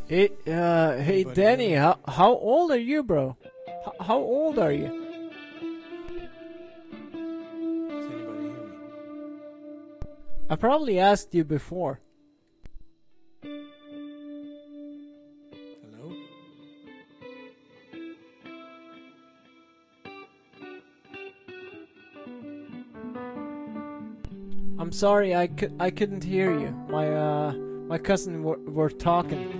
Hey Danny, how old are you, bro? How old are you? Does anybody hear me? I probably asked you before. Hello? I'm sorry, I couldn't hear you. My cousin were talking.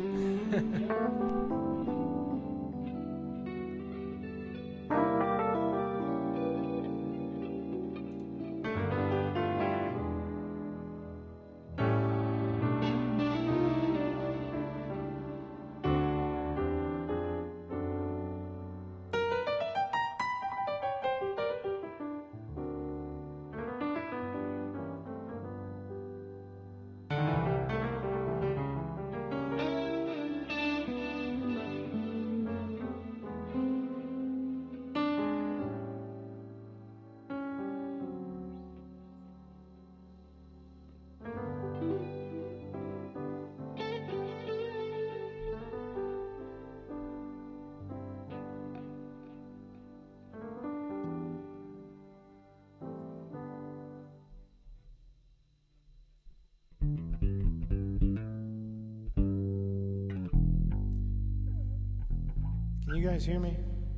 Can you guys hear me?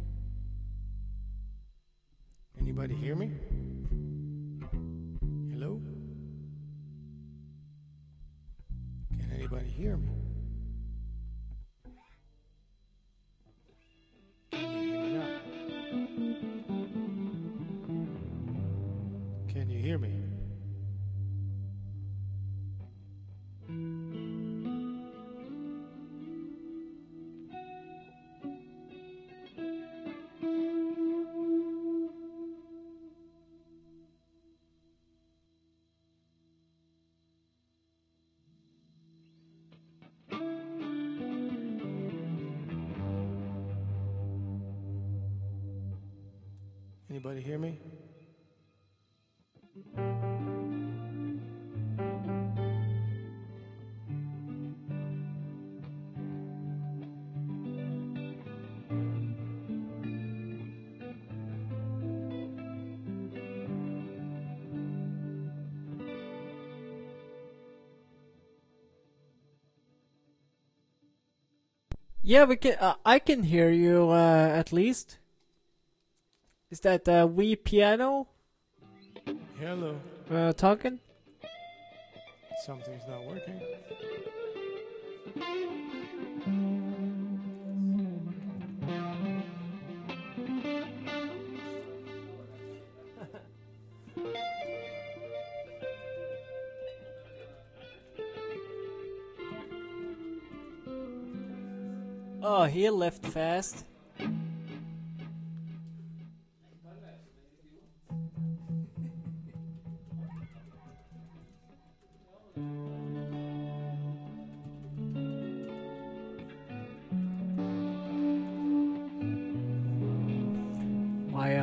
Anybody hear me? Hello? Can anybody hear me? Can you hear me now? Can you hear me? Anybody hear me? Yeah, we can. I can hear you at least. Is that wee piano Hello? talking? Something's not working. Oh, he left fast. My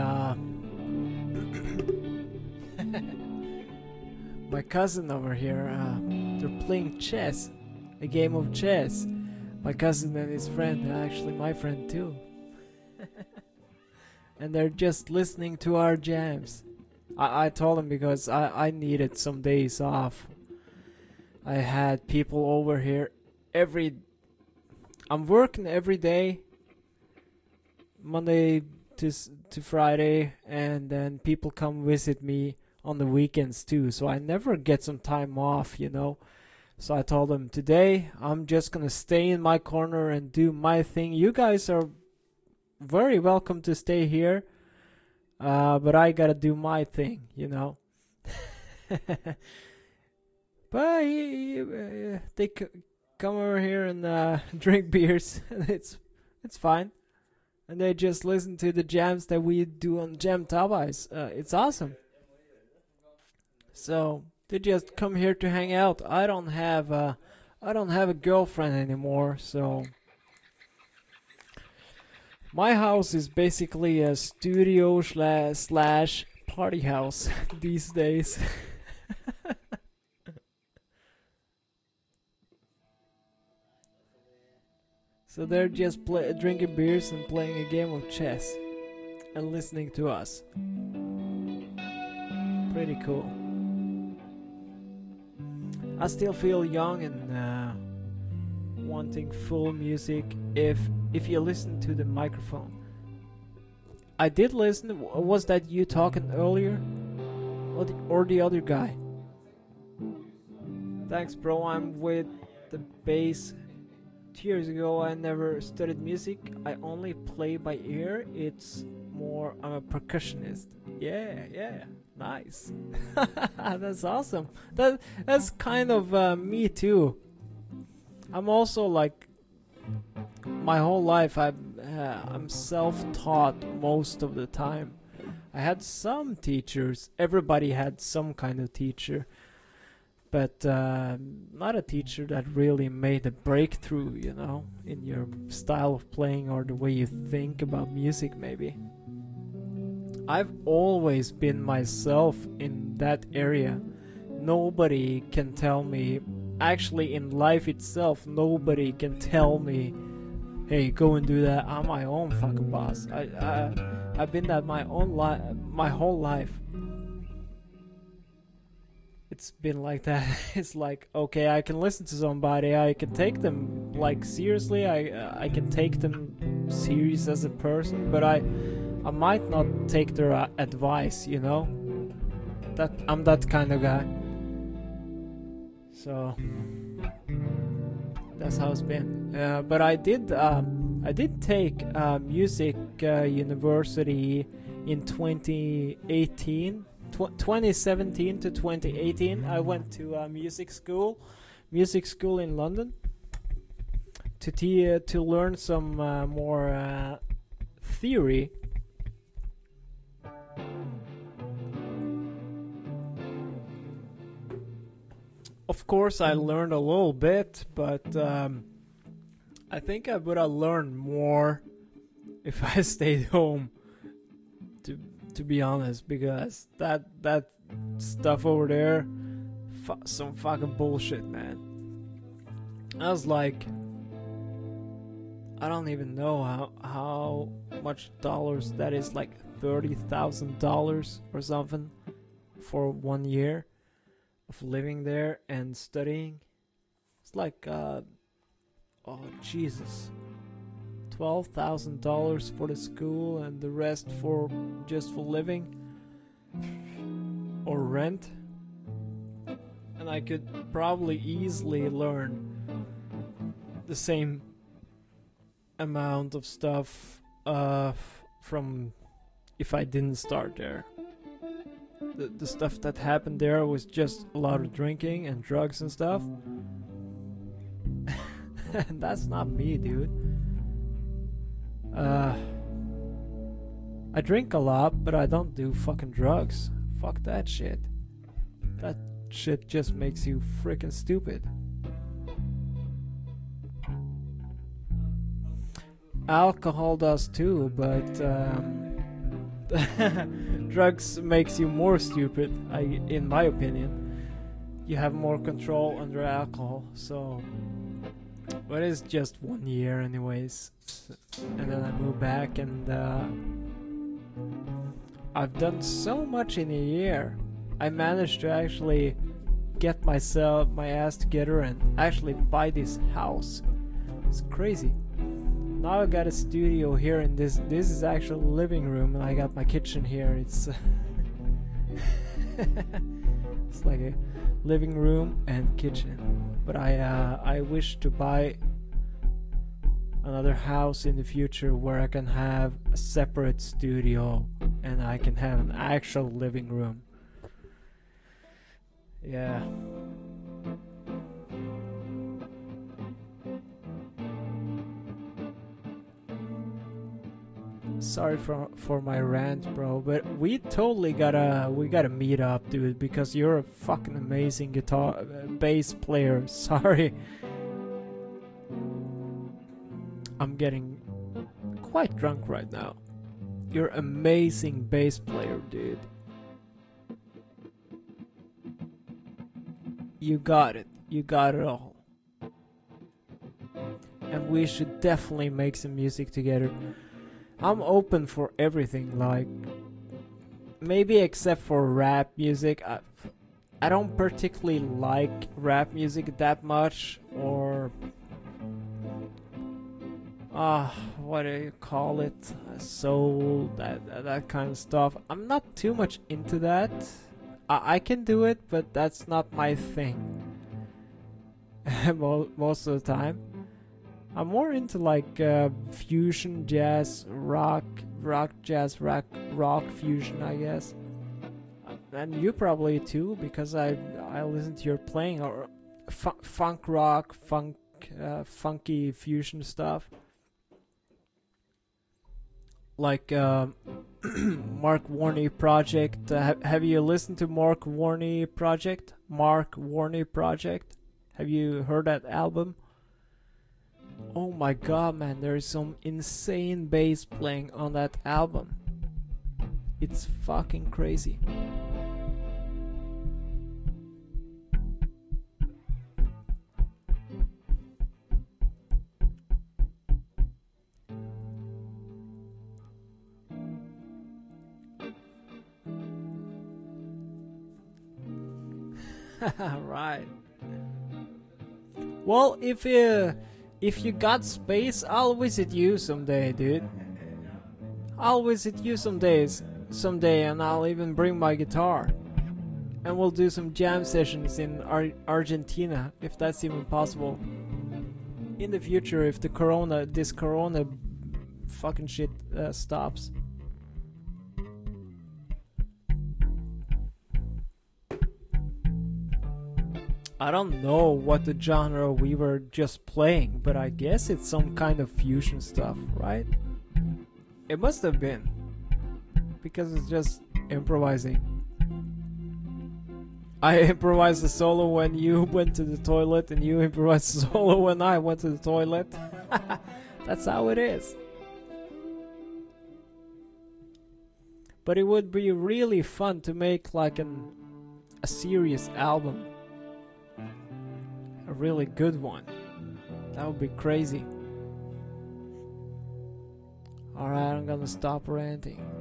my cousin over here, they're playing chess, a game of chess. My cousin and his friend, actually my friend too. And they're just listening to our jams. I told them because I needed some days off. I had people over here every. I'm working every day, Monday to Friday, and then people come visit me on the weekends too. So I never get some time off, you know. So I told them today I'm just gonna stay in my corner and do my thing. You guys are very welcome to stay here, but I gotta do my thing, you know. But they come over here and drink beers, and it's fine. And they just listen to the jams that we do on Jam Tabais. It's awesome. So they just come here to hang out. I don't have a girlfriend anymore, so my house is basically a studio slash party house these days. So they're just drinking beers and playing a game of chess and listening to us. Pretty cool. I still feel young and wanting full music if you listen to the microphone. I did listen. Was that you talking earlier? Or the other guy? Thanks, bro. I'm with the bass. 2 years ago, I never studied music. I only play by ear. It's more, I'm a percussionist. Yeah. Nice. That's awesome. That's kind of me too. I'm also like, my whole life I'm self-taught most of the time. I had some teachers. Everybody had some kind of teacher, but not a teacher that really made a breakthrough, you know, in your style of playing or the way you think about music, maybe. I've always been myself in that area. Nobody can tell me, actually in life itself, nobody can tell me, hey, go and do that. I'm my own fucking boss. I've been that my whole life. It's been like that. It's like, okay, I can listen to somebody. I can take them like seriously. I can take them serious as a person, but I might not take their advice. You know, that I'm that kind of guy. So that's how it's been. But I did take music university in 2018. 2017 to 2018, I went to music school in London to learn some more theory. Of course, I learned a little bit, but I think I would have learned more if I stayed home. To be honest, because that stuff over there, some fucking bullshit, man. I was like, I don't even know how much dollars that is, like $30,000 or something for 1 year of living there and studying. It's like, oh Jesus. $12,000 for the school and the rest for just for living or rent, and I could probably easily learn the same amount of stuff from if I didn't start there. The stuff that happened there was just a lot of drinking and drugs and stuff. And that's not me, dude. I drink a lot, but I don't do fucking drugs. Fuck that shit. That shit just makes you freaking stupid. Alcohol does too, but drugs makes you more stupid, in my opinion. You have more control under alcohol, so... But it's just 1 year anyways, and then I moved back, and I've done so much in a year. I managed to actually get my ass together and actually buy this house. It's crazy. Now I got a studio here, and this is actually a living room, and I got my kitchen here. It's it's like a living room and kitchen. But I wish to buy another house in the future where I can have a separate studio and I can have an actual living room. Yeah. Sorry for my rant, bro, but we totally gotta meet up, dude, because you're a fucking amazing bass player. Sorry. I'm getting quite drunk right now. You're amazing bass player, dude. You got it. You got it all. and we should definitely make some music together. I'm open for everything, like maybe except for rap music. I don't particularly like rap music that much, or what do you call it? Soul, that kind of stuff. I'm not too much into that. I can do it, but that's not my thing. Most of the time, I'm more into like fusion jazz, rock jazz, rock fusion, I guess. And you probably too, because I listen to your playing, or funk rock, funky fusion stuff. Like Mark Warney Project. Have you listened to Mark Warney Project? Mark Warney Project. Have you heard that album? Oh my god, man, there is some insane bass playing on that album. It's fucking crazy. Right. Well, if you got space, I'll visit you someday, dude. I'll visit you someday, and I'll even bring my guitar. And we'll do some jam sessions in Argentina, if that's even possible. In the future, if this corona fucking shit stops. I don't know what the genre we were just playing, but I guess it's some kind of fusion stuff, right? It must have been, because it's just improvising. I improvised the solo when you went to the toilet, and you improvised the solo when I went to the toilet. That's how it is. But it would be really fun to make like a serious album. A really good one. That would be crazy. Alright, I'm gonna stop ranting.